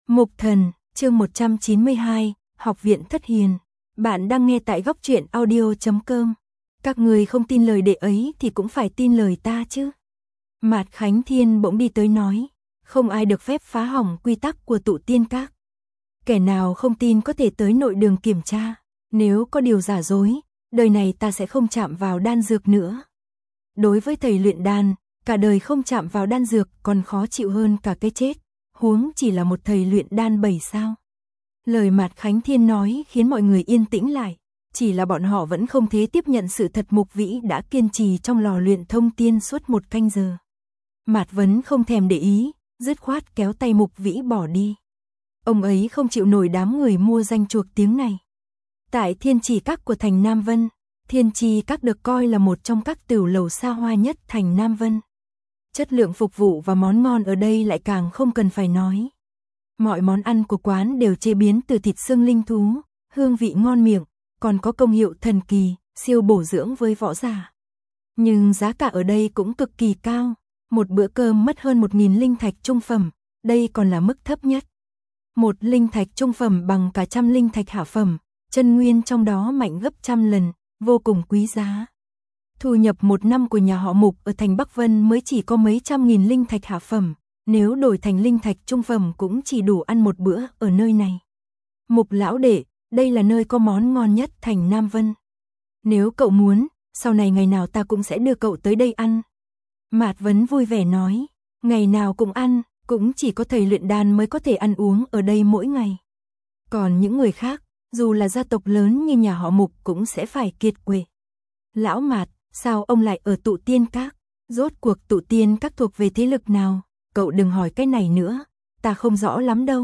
Mục Thần, chương 192, Học viện Thất Hiền. Bạn đang nghe tại góc truyện audio.com. Các người không tin lời đệ ấy thì cũng phải tin lời ta chứ. Mạt Khánh Thiên bỗng đi tới nói, không ai được phép phá hỏng quy tắc của tụ tiên các. Kẻ nào không tin có thể tới nội đường kiểm tra, nếu có điều giả dối, đời này ta sẽ không chạm vào đan dược nữa. Đối với thầy luyện đan, cả đời không chạm vào đan dược còn khó chịu hơn cả cái chết, huống chỉ là một thầy luyện đan 7 sao. Lời Mạt Khánh Thiên nói khiến mọi người yên tĩnh lại, chỉ là bọn họ vẫn không thể tiếp nhận sự thật Mục Vĩ đã kiên trì trong lò luyện thông tiên suốt 1 canh giờ. Mạt Vấn không thèm để ý, dứt khoát kéo tay Mục Vĩ bỏ đi. Ông ấy không chịu nổi đám người mua danh chuộc tiếng này. Tại Thiên Trì Các của thành Nam Vân, Thiên Trì Các được coi là một trong các tửu lầu xa hoa nhất thành Nam Vân. Chất lượng phục vụ và món ngon ở đây lại càng không cần phải nói. Mọi món ăn của quán đều chế biến từ thịt xương linh thú, hương vị ngon miệng, còn có công hiệu thần kỳ, siêu bổ dưỡng với võ giả. Nhưng giá cả ở đây cũng cực kỳ cao, một bữa cơm mất hơn 1.000 linh thạch trung phẩm, đây còn là mức thấp nhất. 1 linh thạch trung phẩm bằng cả 100 linh thạch hạ phẩm, chân nguyên trong đó mạnh gấp 100 lần, vô cùng quý giá. Thu nhập 1 năm của nhà họ Mục ở thành Bắc Vân mới chỉ có mấy trăm nghìn linh thạch hạ phẩm, nếu đổi thành linh thạch trung phẩm cũng chỉ đủ ăn một bữa ở nơi này. Mục lão đệ, đây là nơi có món ngon nhất thành Nam Vân. Nếu cậu muốn, sau này ngày nào ta cũng sẽ đưa cậu tới đây ăn. Mạt Vấn vui vẻ nói, ngày nào cũng ăn, cũng chỉ có thầy luyện đan mới có thể ăn uống ở đây mỗi ngày. Còn những người khác, dù là gia tộc lớn như nhà họ Mục cũng sẽ phải kiệt quệ. Lão Mạt, sao ông lại ở tụ tiên các? Rốt cuộc tụ tiên các thuộc về thế lực nào? Cậu đừng hỏi cái này nữa, ta không rõ lắm đâu.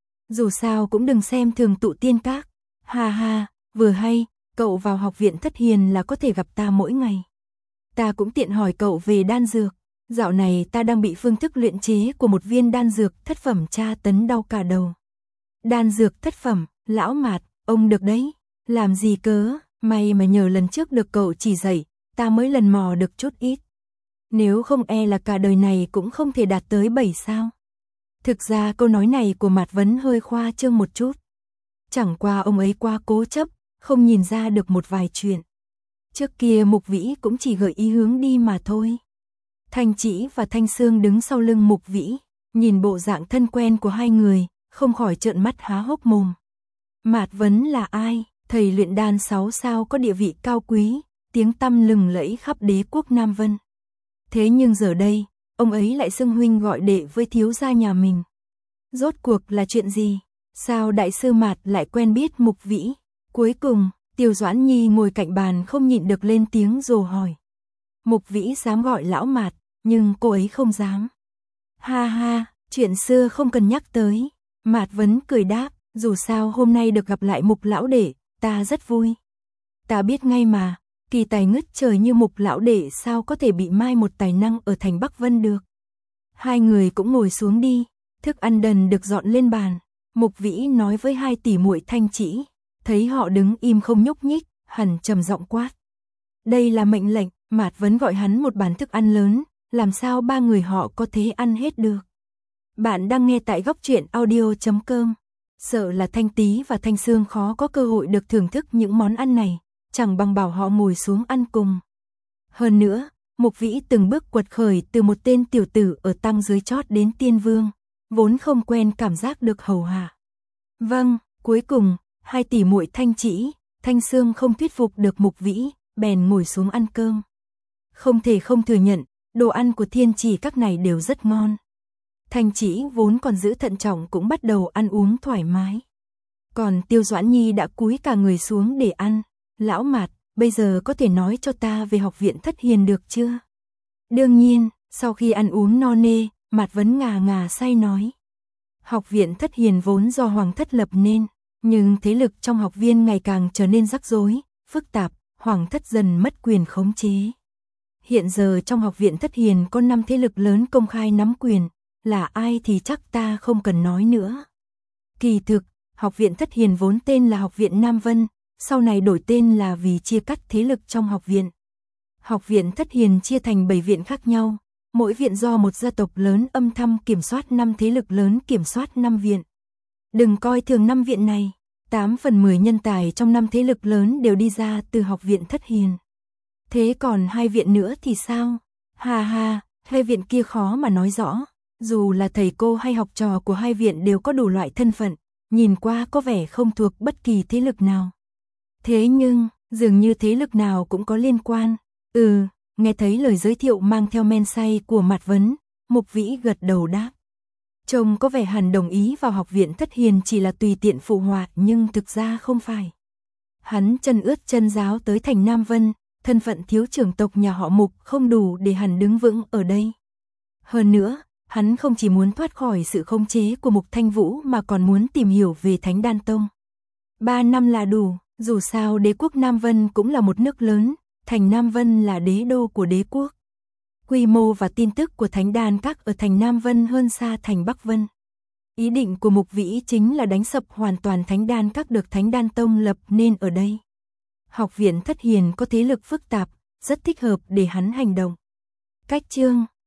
Dù sao cũng đừng xem thường tụ tiên các. Ha ha, vừa hay, cậu vào học viện Thất Hiền là có thể gặp ta mỗi ngày. Ta cũng tiện hỏi cậu về đan dược. Dạo này ta đang bị phương thức luyện chế của một viên đan dược thất phẩm tra tấn đau cả đầu. Đan dược thất phẩm, lão Mạt, ông được đấy. Làm gì cớ, may mà nhờ lần trước được cậu chỉ dạy, ta mới lần mò được chút ít. Nếu không e là cả đời này cũng không thể đạt tới 7 sao. Thực ra câu nói này của Mạt Vấn hơi khoa trương một chút. Chẳng qua ông ấy quá cố chấp, không nhìn ra được một vài chuyện. Trước kia Mục Vĩ cũng chỉ gợi ý hướng đi mà thôi. Thanh Chỉ và Thanh Sương đứng sau lưng Mục Vĩ, nhìn bộ dạng thân quen của hai người, không khỏi trợn mắt há hốc mồm. Mạt Vấn là ai? Thầy luyện đan 6 sao có địa vị cao quý, tiếng tăm lừng lẫy khắp đế quốc Nam Vân. Thế nhưng giờ đây, ông ấy lại xưng huynh gọi đệ với thiếu gia nhà mình. Rốt cuộc là chuyện gì? Sao đại sư Mạt lại quen biết Mục Vĩ? Cuối cùng, Tiêu Doãn Nhi ngồi cạnh bàn không nhịn được lên tiếng dò hỏi. Mục Vĩ dám gọi lão Mạt, nhưng cô ấy không dám. Ha ha, chuyện xưa không cần nhắc tới. Mạt Vấn cười đáp, dù sao hôm nay được gặp lại Mục lão đệ, ta rất vui. Ta biết ngay mà, kỳ tài ngất trời như Mục lão đệ sao có thể bị mai một tài năng ở thành Bắc Vân được. Hai người cũng ngồi xuống đi, thức ăn đần được dọn lên bàn. Mục Vĩ nói với 2 tỷ muội Thanh Chỉ, thấy họ đứng im không nhúc nhích, hẳn trầm giọng quát. Đây là mệnh lệnh. Mạt Vấn gọi hắn một bàn thức ăn lớn, làm sao 3 người họ có thể ăn hết được. Bạn đang nghe tại góc truyện audio.com. Sợ là Thanh Tý và Thanh Sương khó có cơ hội được thưởng thức những món ăn này, chẳng bằng bảo họ ngồi xuống ăn cùng. Hơn nữa, Mục Vĩ từng bước quật khởi từ một tên tiểu tử ở tang dưới chót đến tiên vương, vốn không quen cảm giác được hầu hạ. Vâng, cuối cùng, 2 tỷ muội Thanh Chỉ, Thanh Sương không thuyết phục được Mục Vĩ, bèn ngồi xuống ăn cơm. Không thể không thừa nhận, đồ ăn của Thiên Trì Các này đều rất ngon. Thanh Chỉ vốn còn giữ thận trọng cũng bắt đầu ăn uống thoải mái. Còn Tiêu Doãn Nhi đã cúi cả người xuống để ăn. Lão Mạt, bây giờ có thể nói cho ta về học viện Thất Hiền được chưa? Đương nhiên, sau khi ăn uống no nê, Mạt Vấn ngà ngà say nói. Học viện Thất Hiền vốn do Hoàng thất lập nên, nhưng thế lực trong học viên ngày càng trở nên rắc rối, phức tạp, Hoàng thất dần mất quyền khống chế. Hiện giờ trong học viện Thất Hiền có 5 thế lực lớn công khai nắm quyền, là ai thì chắc ta không cần nói nữa. Kỳ thực, học viện Thất Hiền vốn tên là Học viện Nam Vân, sau này đổi tên là vì chia cắt thế lực trong học viện. Học viện Thất Hiền chia thành 7 viện khác nhau, mỗi viện do một gia tộc lớn âm thầm kiểm soát 5 thế lực lớn kiểm soát 5 viện, Đừng coi thường năm viện này, 8 phần 10 nhân tài trong năm thế lực lớn đều đi ra từ học viện Thất Hiền. Thế còn hai viện nữa thì sao? Ha ha, hai viện kia khó mà nói rõ, dù là thầy cô hay học trò của hai viện đều có đủ loại thân phận, nhìn qua có vẻ không thuộc bất kỳ thế lực nào. Thế nhưng, dường như thế lực nào cũng có liên quan. Nghe thấy lời giới thiệu mang theo men say của Mạt Vấn, Mục Vĩ gật đầu đáp. Trông có vẻ hẳn đồng ý vào học viện Thất Hiền chỉ là tùy tiện phụ họa nhưng thực ra không phải. Hắn chân ướt chân ráo tới thành Nam Vân, thân phận thiếu trưởng tộc nhà họ Mục không đủ để hắn đứng vững ở đây. Hơn nữa, hắn không chỉ muốn thoát khỏi sự khống chế của Mục Thanh Vũ mà còn muốn tìm hiểu về Thánh Đan Tông. 3 năm là đủ, dù sao đế quốc Nam Vân cũng là một nước lớn, thành Nam Vân là đế đô của đế quốc. Quy mô và tin tức của Thánh Đan Các ở thành Nam Vân hơn xa thành Bắc Vân. Ý định của Mục Vĩ chính là đánh sập hoàn toàn Thánh Đan Các được Thánh Đan Tông lập nên ở đây. Học viện Thất Hiền có thế lực phức tạp, rất thích hợp để hắn hành động. Cách chương